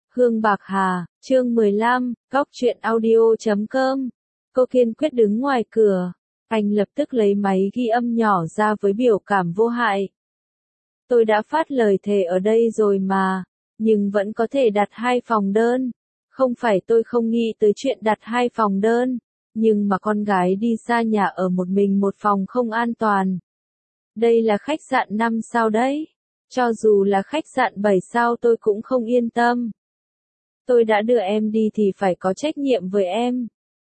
Hương Bạc Hà, chương 15, Góc truyện audio.com. Cô kiên quyết đứng ngoài cửa. Anh lập tức lấy máy ghi âm nhỏ ra với biểu cảm vô hại. Tôi đã phát lời thề ở đây rồi mà, nhưng vẫn có thể đặt 2 phòng đơn. Không phải tôi không nghĩ tới chuyện đặt 2 phòng đơn, nhưng mà con gái đi xa nhà ở một mình một phòng không an toàn. Đây là khách sạn 5 sao đấy. Cho dù là khách sạn 7 sao tôi cũng không yên tâm. Tôi đã đưa em đi thì phải có trách nhiệm với em.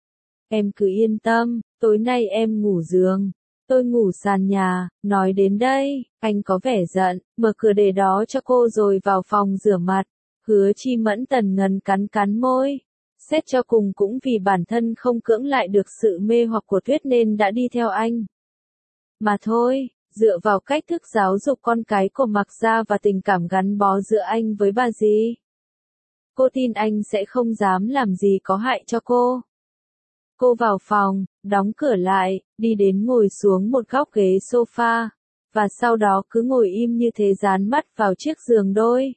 Em cứ yên tâm, tối nay em ngủ giường, tôi ngủ sàn nhà. Nói đến đây, anh có vẻ giận, mở cửa để đó cho cô rồi vào phòng rửa mặt. Hứa Chi Mẫn tần ngần cắn cắn môi. Xét cho cùng cũng vì bản thân không cưỡng lại được sự mê hoặc của Tuyết nên đã đi theo anh. Mà thôi, dựa vào cách thức giáo dục con cái của Mạc Gia và tình cảm gắn bó giữa anh với bà dì, cô tin anh sẽ không dám làm gì có hại cho cô. Cô vào phòng, đóng cửa lại, đi đến ngồi xuống một góc ghế sofa, và sau đó cứ ngồi im như thế dán mắt vào chiếc giường đôi.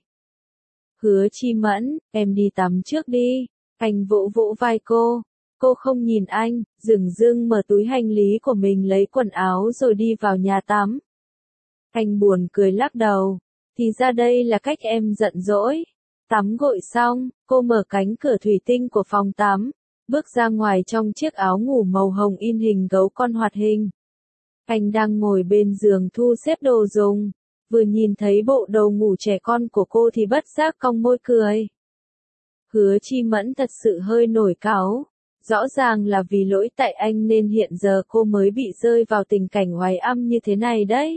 Hứa Chi Mẫn, em đi tắm trước đi. Anh vỗ vỗ vai cô. Cô không nhìn anh, dửng dưng mở túi hành lý của mình lấy quần áo rồi đi vào nhà tắm. Anh buồn cười lắc đầu. Thì ra đây là cách em giận dỗi. Tắm gội xong, cô mở cánh cửa thủy tinh của phòng tắm, bước ra ngoài trong chiếc áo ngủ màu hồng in hình gấu con hoạt hình. Anh đang ngồi bên giường thu xếp đồ dùng, vừa nhìn thấy bộ đồ ngủ trẻ con của cô thì bất giác cong môi cười. Hứa Chi Mẫn thật sự hơi nổi cáu, rõ ràng là vì lỗi tại anh nên hiện giờ cô mới bị rơi vào tình cảnh oái âm như thế này đấy.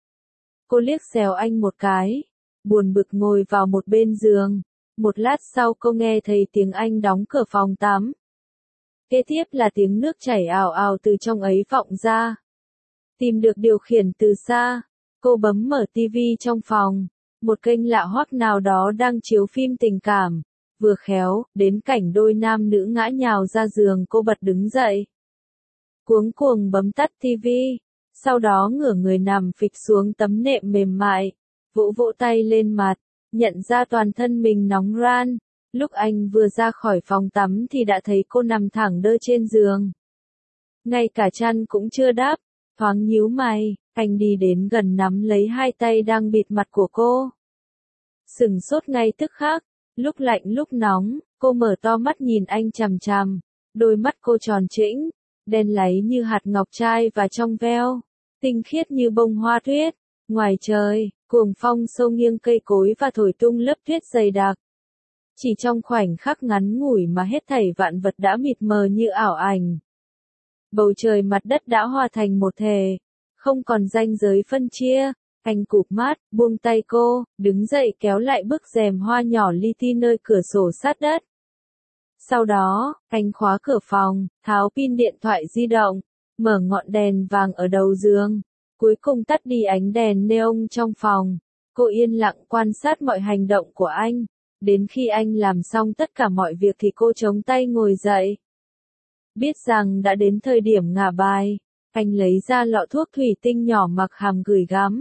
Cô liếc xéo anh một cái, buồn bực ngồi vào một bên giường. Một lát sau cô nghe thấy tiếng anh đóng cửa phòng tắm. Kế tiếp là tiếng nước chảy ào ào từ trong ấy vọng ra. Tìm được điều khiển từ xa, cô bấm mở tivi trong phòng. Một kênh lạ hoắc nào đó đang chiếu phim tình cảm. Vừa khéo, đến cảnh đôi nam nữ ngã nhào ra giường cô bật đứng dậy. Cuống cuồng bấm tắt tivi, sau đó ngửa người nằm phịch xuống tấm nệm mềm mại, vỗ vỗ tay lên mặt, nhận ra toàn thân mình nóng ran. Lúc anh vừa ra khỏi phòng tắm thì đã thấy cô nằm thẳng đơ trên giường. Ngay cả chăn cũng chưa đắp, thoáng nhíu mày, anh đi đến gần nắm lấy 2 tay đang bịt mặt của cô. Sửng sốt ngay tức khắc, lúc lạnh lúc nóng, cô mở to mắt nhìn anh chằm chằm, đôi mắt cô tròn trĩnh, đen láy như hạt ngọc trai và trong veo, tinh khiết như bông hoa tuyết. Ngoài trời, cuồng phong xâu nghiêng cây cối và thổi tung lớp tuyết dày đặc. Chỉ trong khoảnh khắc ngắn ngủi mà hết thảy vạn vật đã mịt mờ như ảo ảnh. Bầu trời mặt đất đã hòa thành một thể, không còn ranh giới phân chia. Anh cụp mắt, buông tay cô, đứng dậy kéo lại bức rèm hoa nhỏ li ti nơi cửa sổ sát đất. Sau đó, anh khóa cửa phòng, tháo pin điện thoại di động, mở ngọn đèn vàng ở đầu giường, cuối cùng tắt đi ánh đèn neon trong phòng. Cô yên lặng quan sát mọi hành động của anh. Đến khi anh làm xong tất cả mọi việc thì cô chống tay ngồi dậy. Biết rằng đã đến thời điểm ngả bài, anh lấy ra lọ thuốc thủy tinh nhỏ mặc hàm gửi gắm.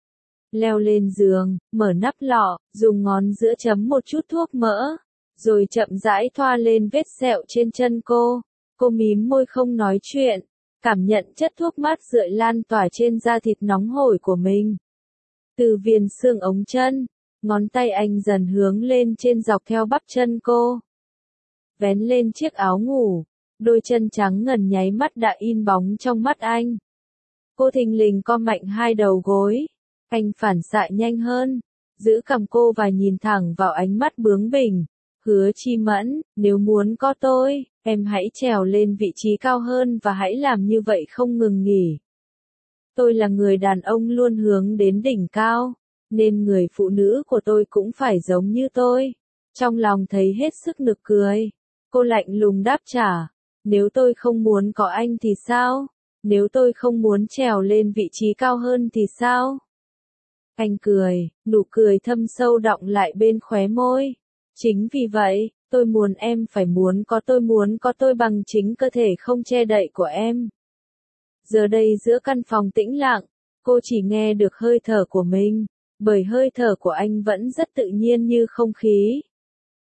Leo lên giường, mở nắp lọ, dùng ngón giữa chấm một chút thuốc mỡ, rồi chậm rãi thoa lên vết sẹo trên chân cô. Cô mím môi không nói chuyện, cảm nhận chất thuốc mát rượi lan tỏa trên da thịt nóng hổi của mình. Từ viền xương ống chân, ngón tay anh dần hướng lên trên dọc theo bắp chân cô. Vén lên chiếc áo ngủ, đôi chân trắng ngần nháy mắt đã in bóng trong mắt anh. Cô thình lình co mạnh 2 đầu gối. Anh phản xạ nhanh hơn, giữ cằm cô và nhìn thẳng vào ánh mắt bướng bỉnh. Hứa Chi Mẫn, nếu muốn có tôi, em hãy trèo lên vị trí cao hơn và hãy làm như vậy không ngừng nghỉ. Tôi là người đàn ông luôn hướng đến đỉnh cao, nên người phụ nữ của tôi cũng phải giống như tôi. Trong lòng thấy hết sức nực cười, cô lạnh lùng đáp trả. Nếu tôi không muốn có anh thì sao? Nếu tôi không muốn trèo lên vị trí cao hơn thì sao? Anh cười, nụ cười thâm sâu đọng lại bên khóe môi. Chính vì vậy, tôi muốn em phải muốn có tôi bằng chính cơ thể không che đậy của em. Giờ đây giữa căn phòng tĩnh lặng, cô chỉ nghe được hơi thở của mình, bởi hơi thở của anh vẫn rất tự nhiên như không khí.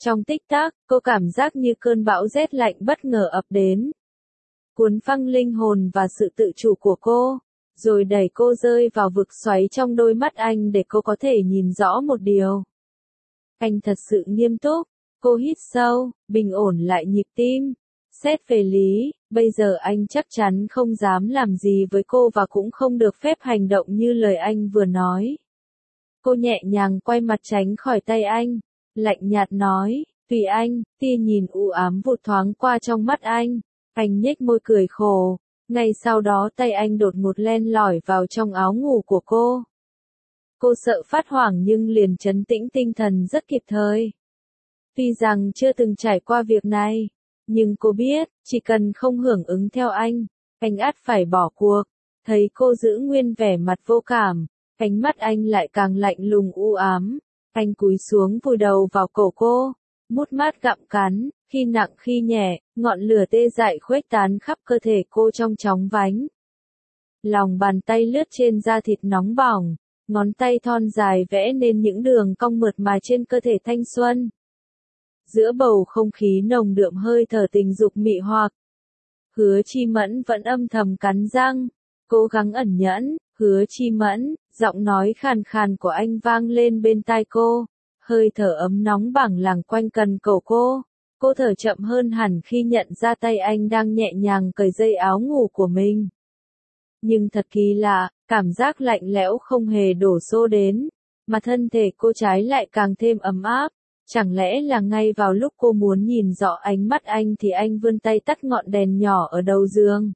Trong tích tắc, cô cảm giác như cơn bão rét lạnh bất ngờ ập đến. Cuốn phăng linh hồn và sự tự chủ của cô, rồi đẩy cô rơi vào vực xoáy trong đôi mắt anh để cô có thể nhìn rõ một điều. Anh thật sự nghiêm túc. Cô hít sâu, bình ổn lại nhịp tim. Xét về lý, bây giờ anh chắc chắn không dám làm gì với cô và cũng không được phép hành động như lời anh vừa nói. Cô nhẹ nhàng quay mặt tránh khỏi tay anh, lạnh nhạt nói, tùy anh. Tia nhìn u ám vụt thoáng qua trong mắt anh. Anh nhếch môi cười khổ. Ngay sau đó tay anh đột ngột len lỏi vào trong áo ngủ của cô. Cô sợ phát hoảng nhưng liền trấn tĩnh tinh thần rất kịp thời. Tuy rằng chưa từng trải qua việc này, nhưng cô biết, chỉ cần không hưởng ứng theo anh ắt phải bỏ cuộc. Thấy cô giữ nguyên vẻ mặt vô cảm, ánh mắt anh lại càng lạnh lùng u ám. Anh cúi xuống vùi đầu vào cổ cô, mút mát gặm cắn, khi nặng khi nhẹ, ngọn lửa tê dại khuếch tán khắp cơ thể cô trong chóng vánh. Lòng bàn tay lướt trên da thịt nóng bỏng, ngón tay thon dài vẽ nên những đường cong mượt mà trên cơ thể thanh xuân. Giữa bầu không khí nồng đượm hơi thở tình dục mị hoặc, Hứa Chi Mẫn vẫn âm thầm cắn răng, cố gắng ẩn nhẫn. Hứa Chi Mẫn, giọng nói khàn khàn của anh vang lên bên tai cô, hơi thở ấm nóng bảng làng quanh cần cổ cô. Cô thở chậm hơn hẳn khi nhận ra tay anh đang nhẹ nhàng cởi dây áo ngủ của mình. Nhưng thật kỳ lạ, cảm giác lạnh lẽo không hề đổ xô đến, mà thân thể cô trái lại càng thêm ấm áp. Chẳng lẽ là ngay vào lúc cô muốn nhìn rõ ánh mắt anh thì anh vươn tay tắt ngọn đèn nhỏ ở đầu giường.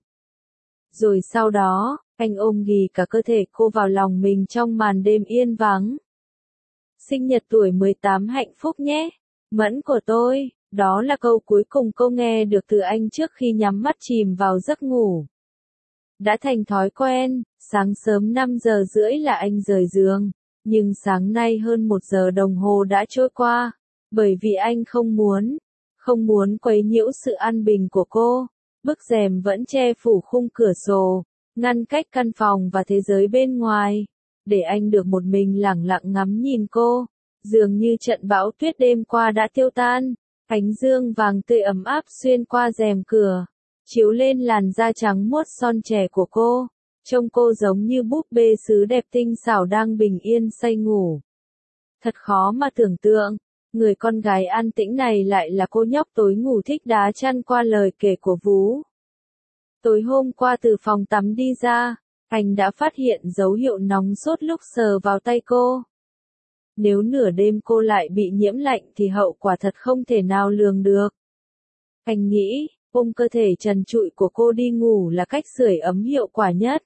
Rồi sau đó, anh ôm ghì cả cơ thể cô vào lòng mình trong màn đêm yên vắng. Sinh nhật tuổi 18 hạnh phúc nhé, Mẫn của tôi. Đó là câu cuối cùng cô nghe được từ anh trước khi nhắm mắt chìm vào giấc ngủ. Đã thành thói quen, sáng sớm 5 giờ rưỡi là anh rời giường, nhưng sáng nay hơn 1 giờ đồng hồ đã trôi qua, bởi vì anh không muốn quấy nhiễu sự an bình của cô. Bức rèm vẫn che phủ khung cửa sổ, ngăn cách căn phòng và thế giới bên ngoài, để anh được một mình lẳng lặng ngắm nhìn cô. Dường như trận bão tuyết đêm qua đã tiêu tan. Ánh dương vàng tươi ấm áp xuyên qua rèm cửa, chiếu lên làn da trắng muốt son trẻ của cô, trông cô giống như búp bê sứ đẹp tinh xảo đang bình yên say ngủ. Thật khó mà tưởng tượng, người con gái an tĩnh này lại là cô nhóc tối ngủ thích đá chăn qua lời kể của Vú. Tối hôm qua từ phòng tắm đi ra, anh đã phát hiện dấu hiệu nóng sốt lúc sờ vào tay cô. Nếu nửa đêm cô lại bị nhiễm lạnh thì hậu quả thật không thể nào lường được. Anh nghĩ, ôm cơ thể trần trụi của cô đi ngủ là cách sưởi ấm hiệu quả nhất.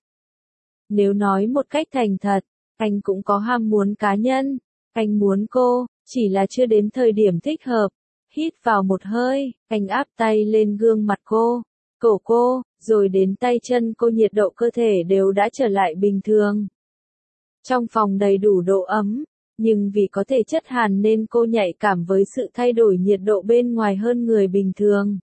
Nếu nói một cách thành thật, anh cũng có ham muốn cá nhân. Anh muốn cô, chỉ là chưa đến thời điểm thích hợp. Hít vào một hơi, anh áp tay lên gương mặt cô, cổ cô, rồi đến tay chân cô, nhiệt độ cơ thể đều đã trở lại bình thường. Trong phòng đầy đủ độ ấm. Nhưng vì có thể chất hàn nên cô nhạy cảm với sự thay đổi nhiệt độ bên ngoài hơn người bình thường.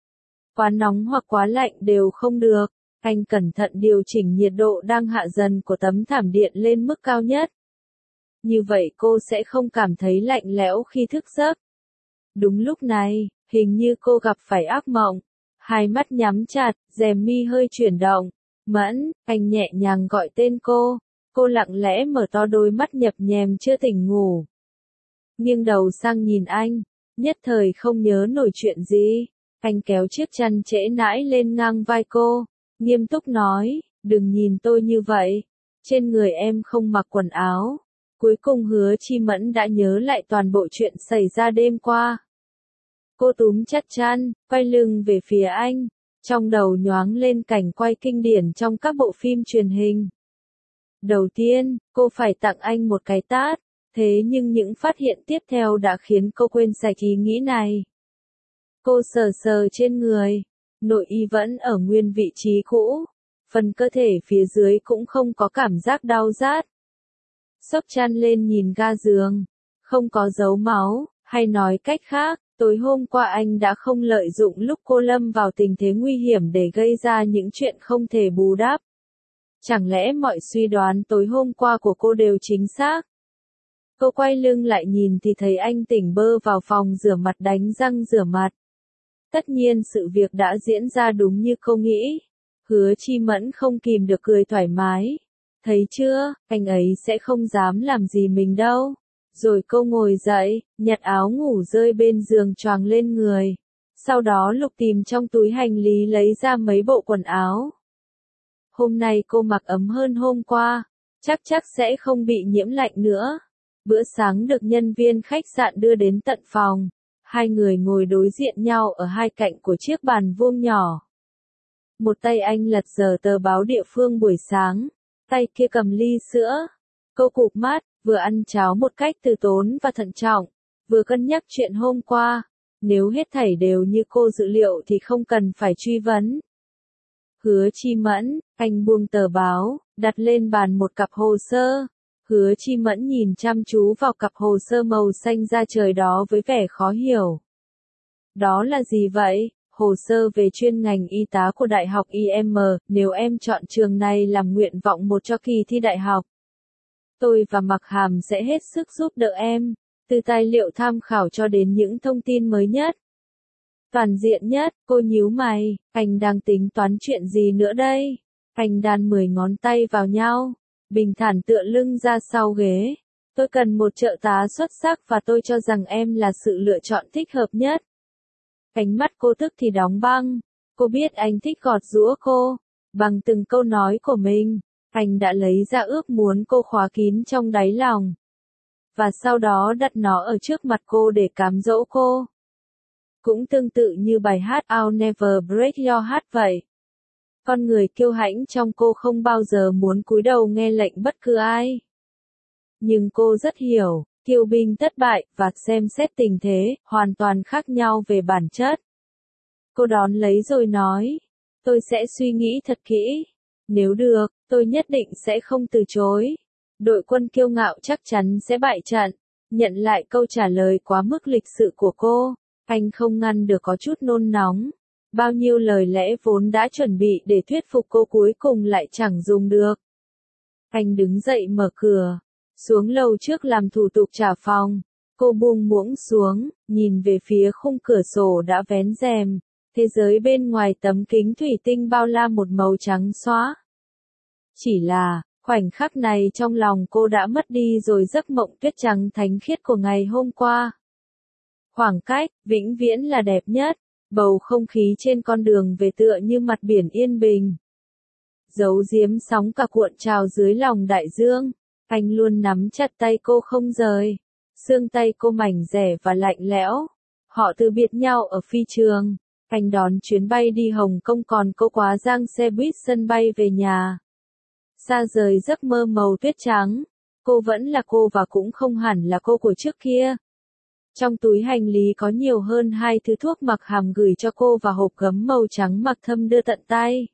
Quá nóng hoặc quá lạnh đều không được. Anh cẩn thận điều chỉnh nhiệt độ đang hạ dần của tấm thảm điện lên mức cao nhất. Như vậy cô sẽ không cảm thấy lạnh lẽo khi thức giấc. Đúng lúc này, hình như cô gặp phải ác mộng. Hai mắt nhắm chặt, rèm mi hơi chuyển động. Mẫn, anh nhẹ nhàng gọi tên cô. Cô lặng lẽ mở to đôi mắt nhập nhèm chưa tỉnh ngủ. Nghiêng đầu sang nhìn anh, nhất thời không nhớ nổi chuyện gì. Anh kéo chiếc chăn trễ nãi lên ngang vai cô, nghiêm túc nói, đừng nhìn tôi như vậy. Trên người em không mặc quần áo. Cuối cùng Hứa Chi Mẫn đã nhớ lại toàn bộ chuyện xảy ra đêm qua. Cô túm chặt chăn, quay lưng về phía anh. Trong đầu nhoáng lên cảnh quay kinh điển trong các bộ phim truyền hình. Đầu tiên, cô phải tặng anh một cái tát, thế nhưng những phát hiện tiếp theo đã khiến cô quên sạch ý nghĩ này. Cô sờ sờ trên người, nội y vẫn ở nguyên vị trí cũ, phần cơ thể phía dưới cũng không có cảm giác đau rát. Xốc chăn lên nhìn ga giường, không có dấu máu, hay nói cách khác, tối hôm qua anh đã không lợi dụng lúc cô lâm vào tình thế nguy hiểm để gây ra những chuyện không thể bù đắp. Chẳng lẽ mọi suy đoán tối hôm qua của cô đều chính xác? Cô quay lưng lại nhìn thì thấy anh tỉnh bơ vào phòng rửa mặt đánh răng rửa mặt. Tất nhiên sự việc đã diễn ra đúng như cô nghĩ. Hứa Chi Mẫn không kìm được cười thoải mái. Thấy chưa, anh ấy sẽ không dám làm gì mình đâu. Rồi cô ngồi dậy, nhặt áo ngủ rơi bên giường choàng lên người. Sau đó lục tìm trong túi hành lý lấy ra mấy bộ quần áo. Hôm nay cô mặc ấm hơn hôm qua, chắc sẽ không bị nhiễm lạnh nữa. Bữa sáng được nhân viên khách sạn đưa đến tận phòng. Hai người ngồi đối diện nhau ở hai cạnh của chiếc bàn vuông nhỏ. Một tay anh lật dở tờ báo địa phương buổi sáng, tay kia cầm ly sữa. Cô cụp mắt, vừa ăn cháo một cách từ tốn và thận trọng, vừa cân nhắc chuyện hôm qua. Nếu hết thảy đều như cô dự liệu thì không cần phải truy vấn. Hứa Chi Mẫn, anh buông tờ báo, đặt lên bàn một cặp hồ sơ. Hứa Chi Mẫn nhìn chăm chú vào cặp hồ sơ màu xanh da trời đó với vẻ khó hiểu. Đó là gì vậy? Hồ sơ về chuyên ngành y tá của Đại học IM, nếu em chọn trường này làm nguyện vọng một cho kỳ thi đại học. Tôi và Mặc Hàm sẽ hết sức giúp đỡ em, từ tài liệu tham khảo cho đến những thông tin mới nhất. Toàn diện nhất, cô nhíu mày, anh đang tính toán chuyện gì nữa đây? Anh đan 10 ngón tay vào nhau, bình thản tựa lưng ra sau ghế. Tôi cần một trợ tá xuất sắc và tôi cho rằng em là sự lựa chọn thích hợp nhất. Ánh mắt cô tức thì đóng băng, cô biết anh thích gọt giũa cô, bằng từng câu nói của mình, anh đã lấy ra ước muốn cô khóa kín trong đáy lòng. Và sau đó đặt nó ở trước mặt cô để cám dỗ cô. Cũng tương tự như bài hát I'll Never Break Your Heart vậy. Con người kiêu hãnh trong cô không bao giờ muốn cúi đầu nghe lệnh bất cứ ai. Nhưng cô rất hiểu, kiêu binh thất bại và xem xét tình thế, hoàn toàn khác nhau về bản chất. Cô đón lấy rồi nói, tôi sẽ suy nghĩ thật kỹ. Nếu được, tôi nhất định sẽ không từ chối. Đội quân kiêu ngạo chắc chắn sẽ bại trận. Nhận lại câu trả lời quá mức lịch sự của cô, anh không ngăn được có chút nôn nóng. Bao nhiêu lời lẽ vốn đã chuẩn bị để thuyết phục cô cuối cùng lại chẳng dùng được. Anh đứng dậy mở cửa, xuống lầu trước làm thủ tục trả phòng. Cô buông muỗng xuống, nhìn về phía khung cửa sổ đã vén rèm. Thế giới bên ngoài tấm kính thủy tinh bao la một màu trắng xóa. Chỉ là, khoảnh khắc này trong lòng cô đã mất đi rồi giấc mộng tuyết trắng thánh khiết của ngày hôm qua. Khoảng cách, vĩnh viễn là đẹp nhất. Bầu không khí trên con đường về tựa như mặt biển yên bình. Giấu giếm sóng cả cuộn trào dưới lòng đại dương. Anh luôn nắm chặt tay cô không rời. Xương tay cô mảnh rẻ và lạnh lẽo. Họ từ biệt nhau ở phi trường. Anh đón chuyến bay đi Hồng Kông còn cô quá giang xe buýt sân bay về nhà. Xa rời giấc mơ màu tuyết trắng. Cô vẫn là cô và cũng không hẳn là cô của trước kia. Trong túi hành lý có nhiều hơn 2 thứ thuốc Mặc Hàm gửi cho cô và hộp gấm màu trắng Mặc Thâm đưa tận tay.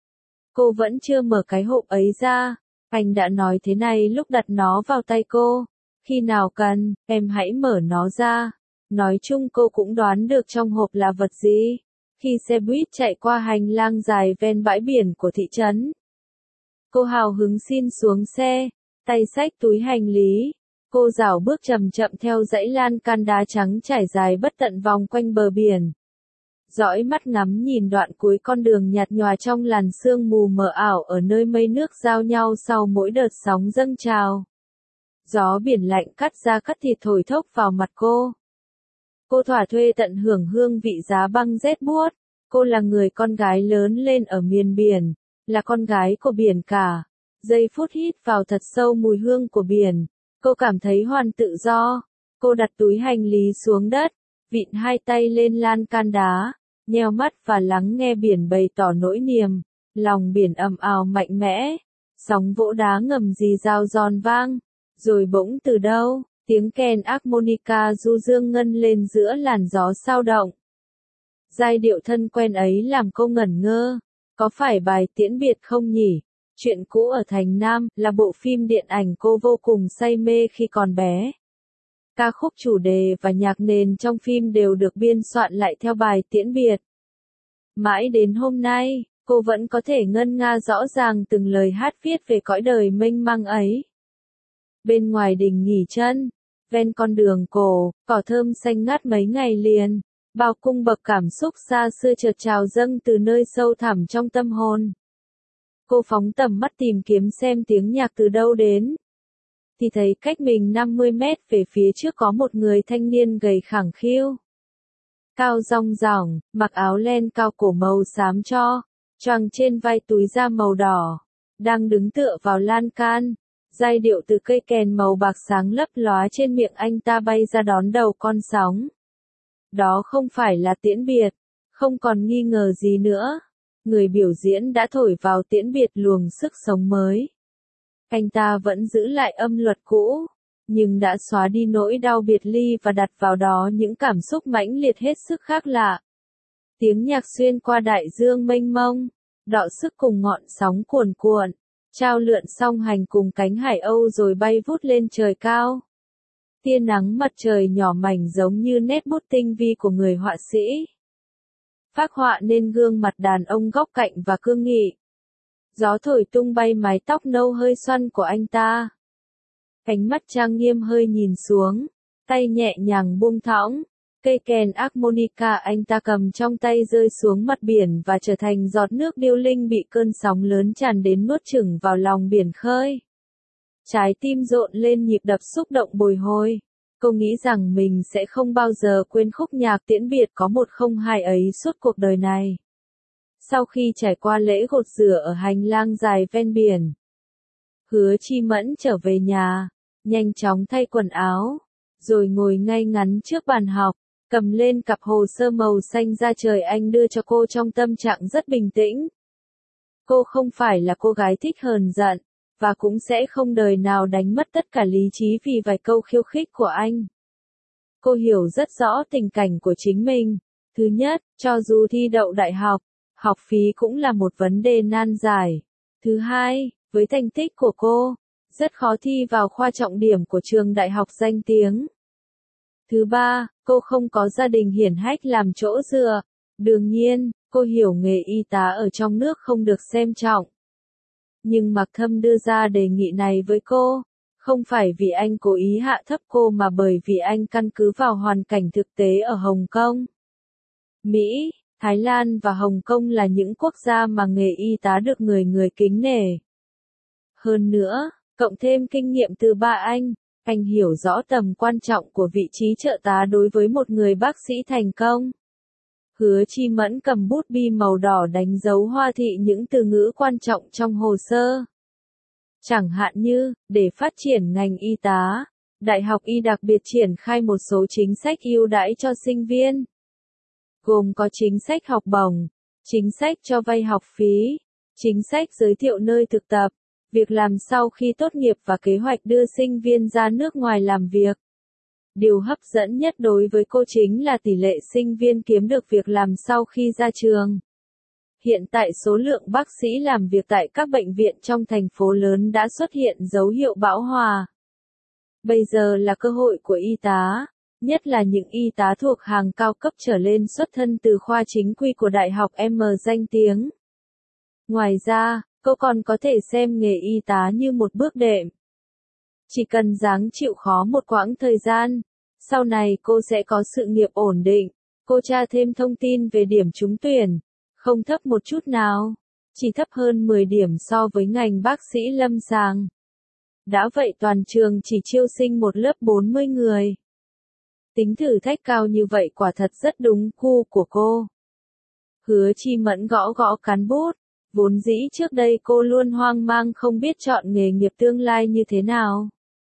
Cô vẫn chưa mở cái hộp ấy ra. Anh đã nói thế này lúc đặt nó vào tay cô. Khi nào cần, em hãy mở nó ra. Nói chung cô cũng đoán được trong hộp là vật gì. Khi xe buýt chạy qua hành lang dài ven bãi biển của thị trấn. Cô hào hứng xin xuống xe, tay xách túi hành lý. Cô dảo bước chậm chậm theo dãy lan can đá trắng trải dài bất tận vòng quanh bờ biển. Dõi mắt ngắm nhìn đoạn cuối con đường nhạt nhòa trong làn sương mù mờ ảo ở nơi mây nước giao nhau sau mỗi đợt sóng dâng trào. Gió biển lạnh cắt da cắt thịt thổi thốc vào mặt cô. Cô thỏa thuê tận hưởng hương vị giá băng rét buốt. Cô là người con gái lớn lên ở miền biển, là con gái của biển cả. Giây phút hít vào thật sâu mùi hương của biển. Cô cảm thấy hoàn tự do. Cô đặt túi hành lý xuống đất, vịn hai tay lên lan can đá, nheo mắt và lắng nghe biển bày tỏ nỗi niềm. Lòng biển ầm ào mạnh mẽ, sóng vỗ đá ngầm rì rào giòn vang. Rồi bỗng từ đâu, tiếng kèn harmonica du dương ngân lên giữa làn gió sao động. Giai điệu thân quen ấy làm cô ngẩn ngơ. Có phải bài tiễn biệt không nhỉ? Chuyện cũ ở Thành Nam là bộ phim điện ảnh cô vô cùng say mê khi còn bé. Ca khúc chủ đề và nhạc nền trong phim đều được biên soạn lại theo bài tiễn biệt. Mãi đến hôm nay, cô vẫn có thể ngân nga rõ ràng từng lời hát viết về cõi đời mênh mang ấy. Bên ngoài đình nghỉ chân, ven con đường cổ, cỏ thơm xanh ngát mấy ngày liền, bao cung bậc cảm xúc xa xưa chợt trào dâng từ nơi sâu thẳm trong tâm hồn. Cô phóng tầm mắt tìm kiếm xem tiếng nhạc từ đâu đến. Thì thấy cách mình 50 mét về phía trước có một người thanh niên gầy khẳng khiu. Cao rong ròng, mặc áo len cao cổ màu xám cho, choàng trên vai túi da màu đỏ, đang đứng tựa vào lan can. Giai điệu từ cây kèn màu bạc sáng lấp lóa trên miệng anh ta bay ra đón đầu con sóng. Đó không phải là tiễn biệt, không còn nghi ngờ gì nữa. Người biểu diễn đã thổi vào tiễn biệt luồng sức sống mới. Anh ta vẫn giữ lại âm luật cũ, nhưng đã xóa đi nỗi đau biệt ly và đặt vào đó những cảm xúc mãnh liệt hết sức khác lạ. Tiếng nhạc xuyên qua đại dương mênh mông, đọ sức cùng ngọn sóng cuồn cuộn, trao lượn song hành cùng cánh hải âu rồi bay vút lên trời cao. Tia nắng mặt trời nhỏ mảnh giống như nét bút tinh vi của người họa sĩ. Phác họa nên gương mặt đàn ông góc cạnh và cương nghị. Gió thổi tung bay mái tóc nâu hơi xoăn của anh ta. Ánh mắt trang nghiêm hơi nhìn xuống, tay nhẹ nhàng buông thõng. Cây kèn harmonica anh ta cầm trong tay rơi xuống mặt biển và trở thành giọt nước điêu linh bị cơn sóng lớn tràn đến nuốt chửng vào lòng biển khơi. Trái tim rộn lên nhịp đập xúc động bồi hồi. Cô nghĩ rằng mình sẽ không bao giờ quên khúc nhạc tiễn biệt có 102 ấy suốt cuộc đời này. Sau khi trải qua lễ gột rửa ở hành lang dài ven biển, Hứa Chi Mẫn trở về nhà, nhanh chóng thay quần áo, rồi ngồi ngay ngắn trước bàn học, cầm lên cặp hồ sơ màu xanh da trời anh đưa cho cô trong tâm trạng rất bình tĩnh. Cô không phải là cô gái thích hờn giận, và cũng sẽ không đời nào đánh mất tất cả lý trí vì vài câu khiêu khích của anh. Cô hiểu rất rõ tình cảnh của chính mình. Thứ nhất, cho dù thi đậu đại học, học phí cũng là một vấn đề nan giải. Thứ hai, với thành tích của cô, rất khó thi vào khoa trọng điểm của trường đại học danh tiếng. Thứ ba, cô không có gia đình hiển hách làm chỗ dựa. Đương nhiên, cô hiểu nghề y tá ở trong nước không được xem trọng. Nhưng Mạc Thâm đưa ra đề nghị này với cô, không phải vì anh cố ý hạ thấp cô mà bởi vì anh căn cứ vào hoàn cảnh thực tế ở Hồng Kông. Mỹ, Thái Lan và Hồng Kông là những quốc gia mà nghề y tá được người kính nể. Hơn nữa, cộng thêm kinh nghiệm từ ba anh hiểu rõ tầm quan trọng của vị trí trợ tá đối với một người bác sĩ thành công. Hứa Chi Mẫn cầm bút bi màu đỏ đánh dấu hoa thị những từ ngữ quan trọng trong hồ sơ. Chẳng hạn như, để phát triển ngành y tá, Đại học Y đặc biệt triển khai một số chính sách ưu đãi cho sinh viên. Gồm có chính sách học bổng, chính sách cho vay học phí, chính sách giới thiệu nơi thực tập, việc làm sau khi tốt nghiệp và kế hoạch đưa sinh viên ra nước ngoài làm việc. Điều hấp dẫn nhất đối với cô chính là tỷ lệ sinh viên kiếm được việc làm sau khi ra trường. Hiện tại số lượng bác sĩ làm việc tại các bệnh viện trong thành phố lớn đã xuất hiện dấu hiệu bão hòa. Bây giờ là cơ hội của y tá, nhất là những y tá thuộc hàng cao cấp trở lên xuất thân từ khoa chính quy của Đại học M danh tiếng. Ngoài ra, cô còn có thể xem nghề y tá như một bước đệm. Chỉ cần ráng chịu khó một quãng thời gian, sau này cô sẽ có sự nghiệp ổn định. Cô tra thêm thông tin về điểm trúng tuyển, không thấp một chút nào, chỉ thấp hơn 10 điểm so với ngành bác sĩ lâm sàng. Đã vậy toàn trường chỉ chiêu sinh một lớp 40 người. Tính thử thách cao như vậy quả thật rất đúng gu của cô. Hứa Chi Mẫn gõ gõ cán bút, vốn dĩ trước đây cô luôn hoang mang không biết chọn nghề nghiệp tương lai như thế nào.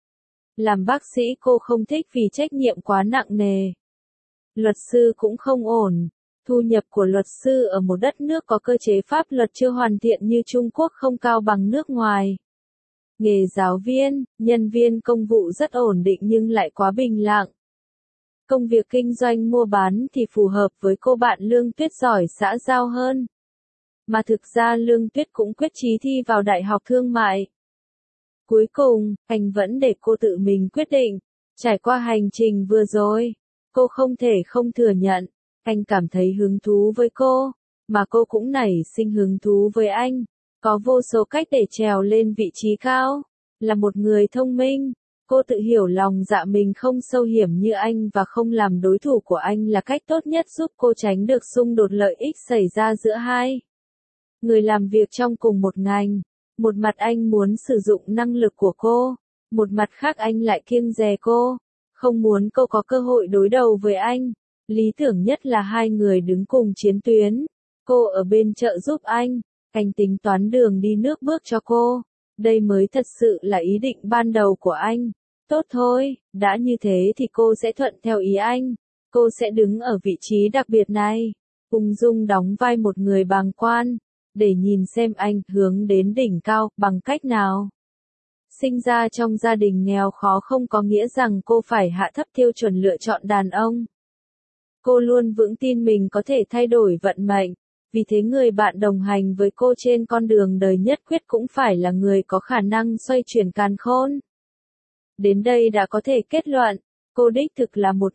Làm bác sĩ cô không thích vì trách nhiệm quá nặng nề. Luật sư cũng không ổn. Thu nhập của luật sư ở một đất nước có cơ chế pháp luật chưa hoàn thiện như Trung Quốc không cao bằng nước ngoài. Nghề giáo viên, nhân viên công vụ rất ổn định nhưng lại quá bình lặng. Công việc kinh doanh mua bán thì phù hợp với cô bạn Lương Tuyết giỏi xã giao hơn. Mà thực ra Lương Tuyết cũng quyết chí thi vào Đại học Thương mại. Cuối cùng, anh vẫn để cô tự mình quyết định. Trải qua hành trình vừa rồi, cô không thể không thừa nhận, anh cảm thấy hứng thú với cô, mà cô cũng nảy sinh hứng thú với anh. Có vô số cách để trèo lên vị trí cao. Là một người thông minh, Cô tự hiểu lòng dạ mình không sâu hiểm như anh và không làm đối thủ của anh là cách tốt nhất giúp cô tránh được xung đột lợi ích xảy ra giữa hai người làm việc trong cùng một ngành. Một mặt anh muốn sử dụng năng lực của cô, một mặt khác anh lại kiêng dè cô, không muốn cô có cơ hội đối đầu với anh. Lý tưởng nhất là hai người đứng cùng chiến tuyến, cô ở bên trợ giúp anh tính toán đường đi nước bước cho cô. Đây mới thật sự là ý định ban đầu của anh. Tốt thôi, đã như thế thì cô sẽ thuận theo ý anh. Cô sẽ đứng ở vị trí đặc biệt này, ung dung đóng vai một người bàng quan, để nhìn xem anh hướng đến đỉnh cao bằng cách nào. Sinh ra trong gia đình nghèo khó không có nghĩa rằng cô phải hạ thấp tiêu chuẩn lựa chọn đàn ông. Cô luôn vững tin mình có thể thay đổi vận mệnh, vì thế người bạn đồng hành với cô trên con đường đời nhất quyết cũng phải là người có khả năng xoay chuyển càn khôn. Đến đây đã có thể kết luận, cô đích thực là một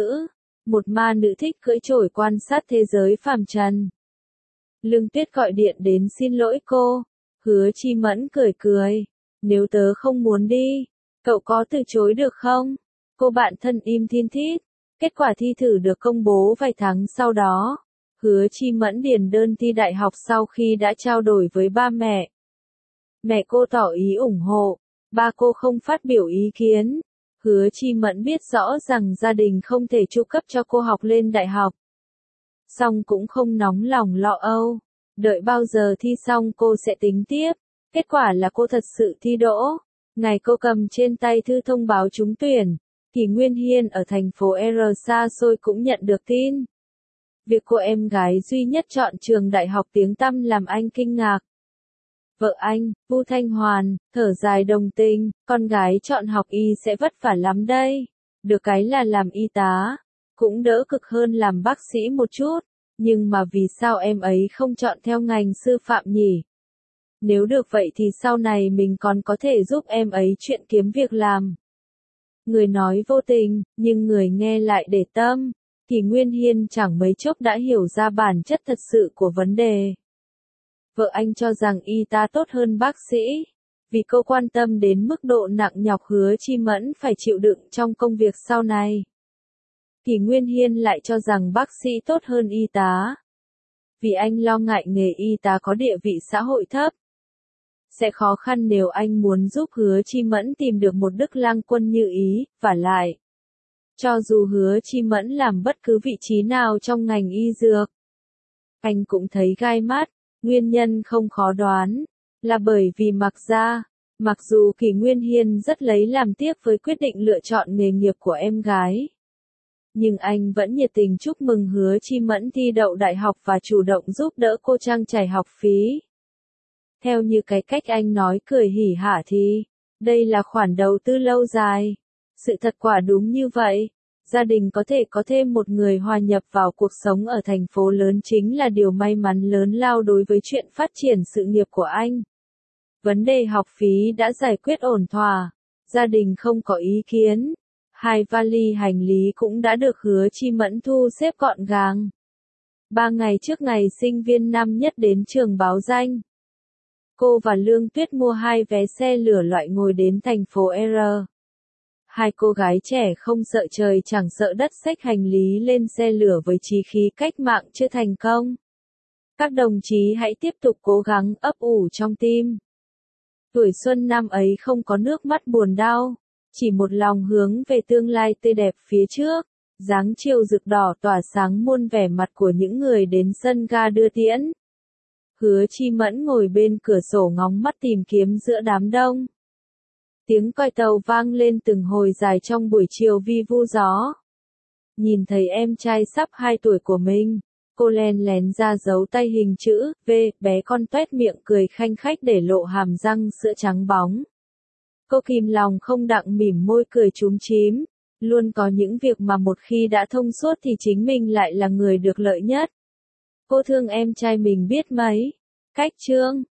ma nữ thích cưỡi chổi quan sát thế giới phàm trần. Lương Tuyết gọi điện đến xin lỗi cô, Hứa Chi Mẫn cười cười, nếu tớ không muốn đi, cậu có từ chối được không? Cô bạn thân im thin thít. Kết quả thi thử được công bố vài tháng sau đó. Hứa Chi Mẫn điền đơn thi đại học sau khi đã trao đổi với ba mẹ. Mẹ cô tỏ ý ủng hộ, ba cô không phát biểu ý kiến. Hứa Chi Mẫn biết rõ rằng gia đình không thể chu cấp cho cô học lên đại học. Song cũng không nóng lòng lo âu, đợi bao giờ thi xong cô sẽ tính tiếp. Kết quả là cô thật sự thi đỗ. Ngày cô cầm trên tay thư thông báo trúng tuyển, Kỷ Nguyên Hiên ở thành phố R xa xôi cũng nhận được tin. Việc cô em gái duy nhất chọn trường đại học tiếng tăm làm anh kinh ngạc. Vợ anh, Vu Thanh Hoàn, thở dài đồng tình, con gái chọn học y sẽ vất vả lắm đây. Được cái là làm y tá, cũng đỡ cực hơn làm bác sĩ một chút, nhưng mà vì sao em ấy không chọn theo ngành sư phạm nhỉ? Nếu được vậy thì sau này mình còn có thể giúp em ấy chuyện kiếm việc làm. Người nói vô tình, nhưng người nghe lại để tâm. Kỷ Nguyên Hiên chẳng mấy chốc đã hiểu ra bản chất thật sự của vấn đề. Vợ anh cho rằng y tá tốt hơn bác sĩ, vì cô quan tâm đến mức độ nặng nhọc Hứa Chi Mẫn phải chịu đựng trong công việc sau này. Kỷ Nguyên Hiên lại cho rằng bác sĩ tốt hơn y tá, vì anh lo ngại nghề y tá có địa vị xã hội thấp. Sẽ khó khăn nếu anh muốn giúp Hứa Chi Mẫn tìm được một Đức Lang Quân như ý, vả lại. Cho dù Hứa Chi Mẫn làm bất cứ vị trí nào trong ngành y dược, anh cũng thấy gai mắt, nguyên nhân không khó đoán, là bởi vì mặc dù Kỷ Nguyên Hiên rất lấy làm tiếc với quyết định lựa chọn nghề nghiệp của em gái. Nhưng anh vẫn nhiệt tình chúc mừng Hứa Chi Mẫn thi đậu đại học và chủ động giúp đỡ cô trang trải học phí. Theo như cái cách anh nói cười hỉ hả thì, đây là khoản đầu tư lâu dài. Sự thật quả đúng như vậy. Gia đình có thể có thêm một người hòa nhập vào cuộc sống ở thành phố lớn chính là điều may mắn lớn lao đối với chuyện phát triển sự nghiệp của anh. Vấn đề học phí đã giải quyết ổn thỏa. Gia đình không có ý kiến. 2 vali hành lý cũng đã được Hứa Chi Mẫn thu xếp gọn gàng. 3 ngày trước ngày sinh viên năm nhất đến trường báo danh, cô và Lương Tuyết mua 2 vé xe lửa loại ngồi đến thành phố R. 2 cô gái trẻ không sợ trời chẳng sợ đất xách hành lý lên xe lửa với chí khí cách mạng chưa thành công. Các đồng chí hãy tiếp tục cố gắng ấp ủ trong tim. Tuổi xuân năm ấy không có nước mắt buồn đau, chỉ một lòng hướng về tương lai tươi đẹp phía trước. Dáng chiều rực đỏ tỏa sáng muôn vẻ mặt của những người đến sân ga đưa tiễn. Hứa Chi Mẫn ngồi bên cửa sổ ngóng mắt tìm kiếm giữa đám đông. Tiếng còi tàu vang lên từng hồi dài trong buổi chiều vi vu gió. Nhìn thấy em trai sắp 2 tuổi của mình, cô len lén ra dấu tay hình chữ V, bé con toét miệng cười khanh khách để lộ hàm răng sữa trắng bóng. Cô kìm lòng không đặng mỉm môi cười chúm chím. Luôn có những việc mà một khi đã thông suốt thì chính mình lại là người được lợi nhất. Cô thương em trai mình biết mấy. Cách chương